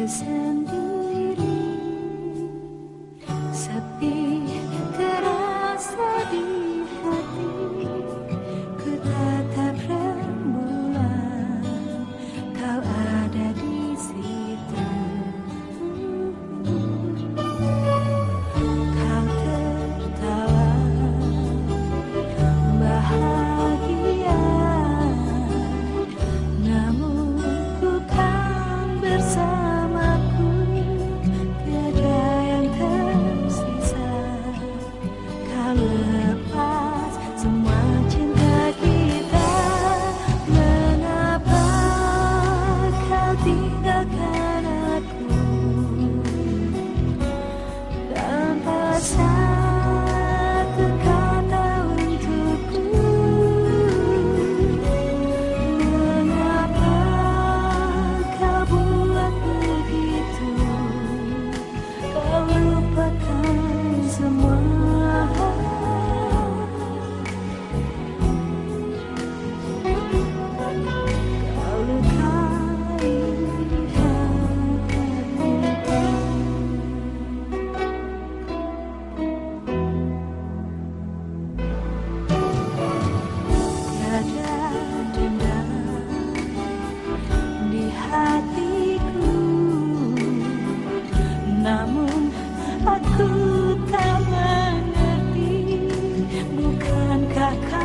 sendiri, sepi terasa di hati, ku tatap rembulan, kau ada di situ. Kau tertawa bahagia, namun bukan bersamaku. Tiada yang tersisa, kau lepas semua cinta kita. Mengapa kau tinggalkan aku tanpa satu kata untukku? Mengapa kau buat begitu? Kau lupakan semua. Kau lukai hatiku. Tiada dendam di hatiku, namun aku tak mengerti. Bukankah kau